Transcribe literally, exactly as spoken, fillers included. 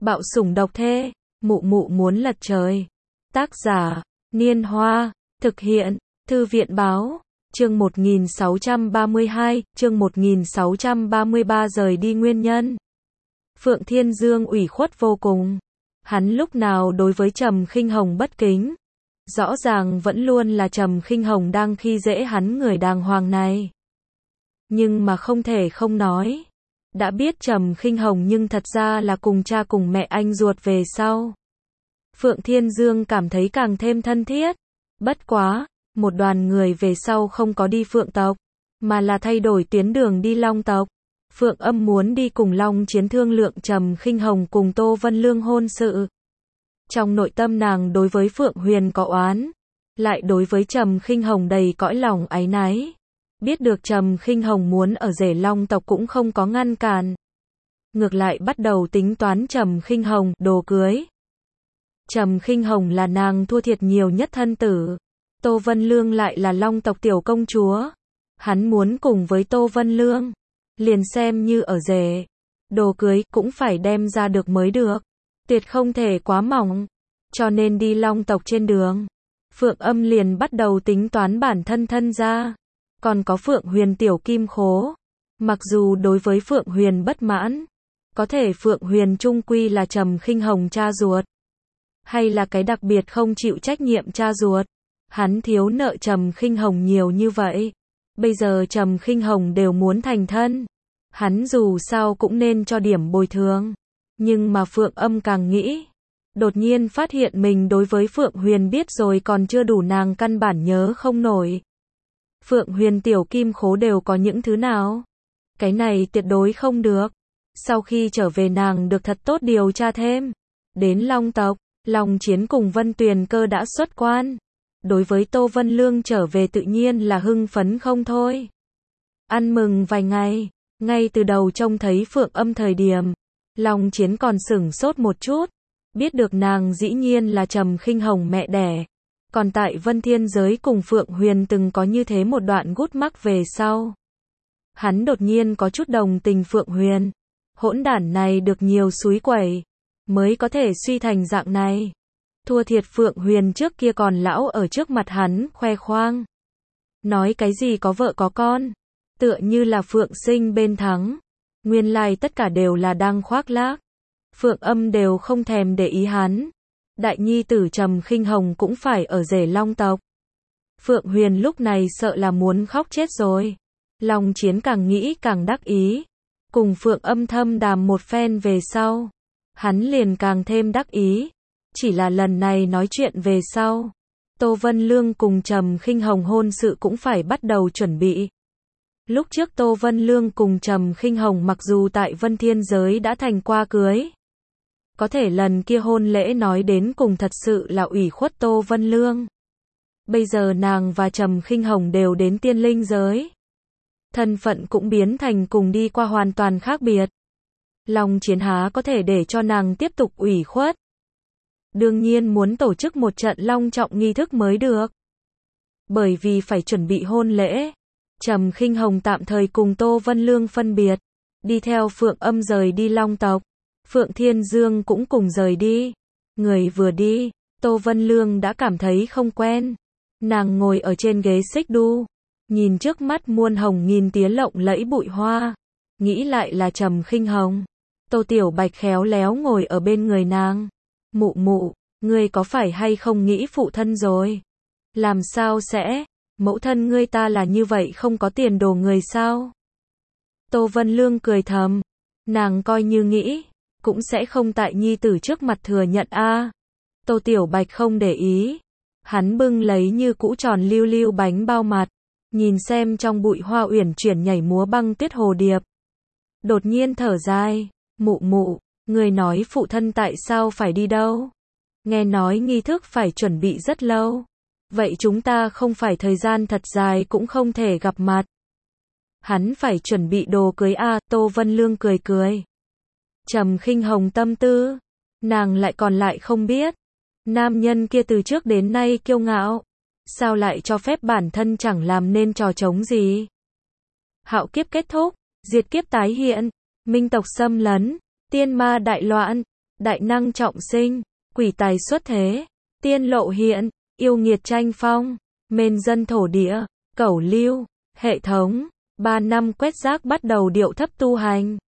Bạo sủng độc thê, mụ mụ muốn lật trời. Tác giả, Niên Hoa, thực hiện, Thư viện báo, chương một nghìn sáu trăm ba mươi hai, chương một nghìn sáu trăm ba mươi ba rời đi nguyên nhân. Phượng Thiên Dương ủy khuất vô cùng. Hắn lúc nào đối với Trầm Khinh Hồng bất kính. Rõ ràng vẫn luôn là Trầm Khinh Hồng đang khi dễ hắn người đàng hoàng này. Nhưng mà không thể không nói. Đã biết Trầm Khinh Hồng nhưng thật ra là cùng cha cùng mẹ anh ruột về sau. Phượng Thiên Dương cảm thấy càng thêm thân thiết. Bất quá, một đoàn người về sau không có đi Phượng tộc, mà là thay đổi tuyến đường đi Long tộc. Phượng Âm muốn đi cùng Long Chiến thương lượng Trầm Khinh Hồng cùng Tô Vân Lương hôn sự. Trong nội tâm nàng đối với Phượng Huyền có oán, lại đối với Trầm Khinh Hồng đầy cõi lòng áy náy. Biết được Trầm Khinh Hồng muốn ở rể Long tộc cũng không có ngăn cản. Ngược lại bắt đầu tính toán Trầm Khinh Hồng đồ cưới. Trầm Khinh Hồng là nàng thua thiệt nhiều nhất thân tử. Tô Vân Lương lại là Long tộc tiểu công chúa. Hắn muốn cùng với Tô Vân Lương, liền xem như ở rể. Đồ cưới cũng phải đem ra được mới được. Tuyệt không thể quá mỏng. Cho nên đi Long tộc trên đường, Phượng Âm liền bắt đầu tính toán bản thân thân ra. Còn có Phượng Huyền tiểu kim khố. Mặc dù đối với Phượng Huyền bất mãn, có thể Phượng Huyền chung quy là Trầm Khinh Hồng cha ruột. Hay là cái đặc biệt không chịu trách nhiệm cha ruột. Hắn thiếu nợ Trầm Khinh Hồng nhiều như vậy. Bây giờ Trầm Khinh Hồng đều muốn thành thân. Hắn dù sao cũng nên cho điểm bồi thường. Nhưng mà Phượng Âm càng nghĩ. Đột nhiên phát hiện mình đối với Phượng Huyền biết rồi còn chưa đủ, nàng căn bản nhớ không nổi. Phượng Huyền tiểu kim khố đều có những thứ nào? Cái này tuyệt đối không được. Sau khi trở về nàng được thật tốt điều tra thêm. Đến Long tộc, Long Chiến cùng Vân Tuyền Cơ đã xuất quan. Đối với Tô Vân Lương trở về tự nhiên là hưng phấn không thôi. Ăn mừng vài ngày, ngay từ đầu trông thấy Phượng Âm thời điểm, Long Chiến còn sửng sốt một chút. Biết được nàng dĩ nhiên là Trầm Khinh Hồng mẹ đẻ. Còn tại Vân Thiên Giới cùng Phượng Huyền từng có như thế một đoạn gút mắc về sau. Hắn đột nhiên có chút đồng tình Phượng Huyền. Hỗn đản này được nhiều xúi quẩy, mới có thể suy thành dạng này. Thua thiệt Phượng Huyền trước kia còn lão ở trước mặt hắn khoe khoang. Nói cái gì có vợ có con. Tựa như là Phượng Sinh bên thắng. Nguyên lai tất cả đều là đang khoác lác. Phượng Âm đều không thèm để ý hắn. Đại nhi tử Trầm Khinh Hồng cũng phải ở rể Long tộc. Phượng Huyền lúc này sợ là muốn khóc chết rồi. Long Chiến càng nghĩ càng đắc ý. Cùng Phượng Âm thâm đàm một phen về sau, hắn liền càng thêm đắc ý. Chỉ là lần này nói chuyện về sau, Tô Vân Lương cùng Trầm Khinh Hồng hôn sự cũng phải bắt đầu chuẩn bị. Lúc trước Tô Vân Lương cùng Trầm Khinh Hồng mặc dù tại Vân Thiên Giới đã thành qua cưới, có thể lần kia hôn lễ nói đến cùng thật sự là ủy khuất Tô Vân Lương. Bây giờ nàng và Trầm Khinh Hồng đều đến Tiên Linh Giới. Thân phận cũng biến thành cùng đi qua hoàn toàn khác biệt. Long Chiến há có thể để cho nàng tiếp tục ủy khuất. Đương nhiên muốn tổ chức một trận long trọng nghi thức mới được. Bởi vì phải chuẩn bị hôn lễ, Trầm Khinh Hồng tạm thời cùng Tô Vân Lương phân biệt, đi theo Phượng Âm rời đi Long tộc. Phượng Thiên Dương cũng cùng rời đi. Người vừa đi, Tô Vân Lương đã cảm thấy không quen. Nàng ngồi ở trên ghế xích đu, nhìn trước mắt muôn hồng nghìn tía lộng lẫy bụi hoa, nghĩ lại là Trầm Khinh Hồng. Tô Tiểu Bạch khéo léo ngồi ở bên người nàng. Mụ mụ, ngươi có phải hay không nghĩ phụ thân rồi? Làm sao sẽ? Mẫu thân ngươi ta là như vậy không có tiền đồ người sao? Tô Vân Lương cười thầm. Nàng coi như nghĩ, cũng sẽ không tại nhi tử trước mặt thừa nhận a. À. Tô Tiểu Bạch không để ý. Hắn bưng lấy như cũ tròn lưu lưu bánh bao mặt, nhìn xem trong bụi hoa uyển chuyển nhảy múa băng tuyết hồ điệp. Đột nhiên thở dài, mụ mụ, người nói phụ thân tại sao phải đi đâu? Nghe nói nghi thức phải chuẩn bị rất lâu. Vậy chúng ta không phải thời gian thật dài cũng không thể gặp mặt. Hắn phải chuẩn bị đồ cưới a. À, Tô Vân Lương cười cười. Trầm Khinh Hồng tâm tư, nàng lại còn lại không biết. Nam nhân kia từ trước đến nay kiêu ngạo, sao lại cho phép bản thân chẳng làm nên trò trống gì. Hạo kiếp kết thúc, diệt kiếp tái hiện, minh tộc xâm lấn, tiên ma đại loạn, đại năng trọng sinh, quỷ tài xuất thế, tiên lộ hiện, yêu nghiệt tranh phong, mên dân thổ địa, cẩu lưu, hệ thống, ba năm quét rác bắt đầu điệu thấp tu hành.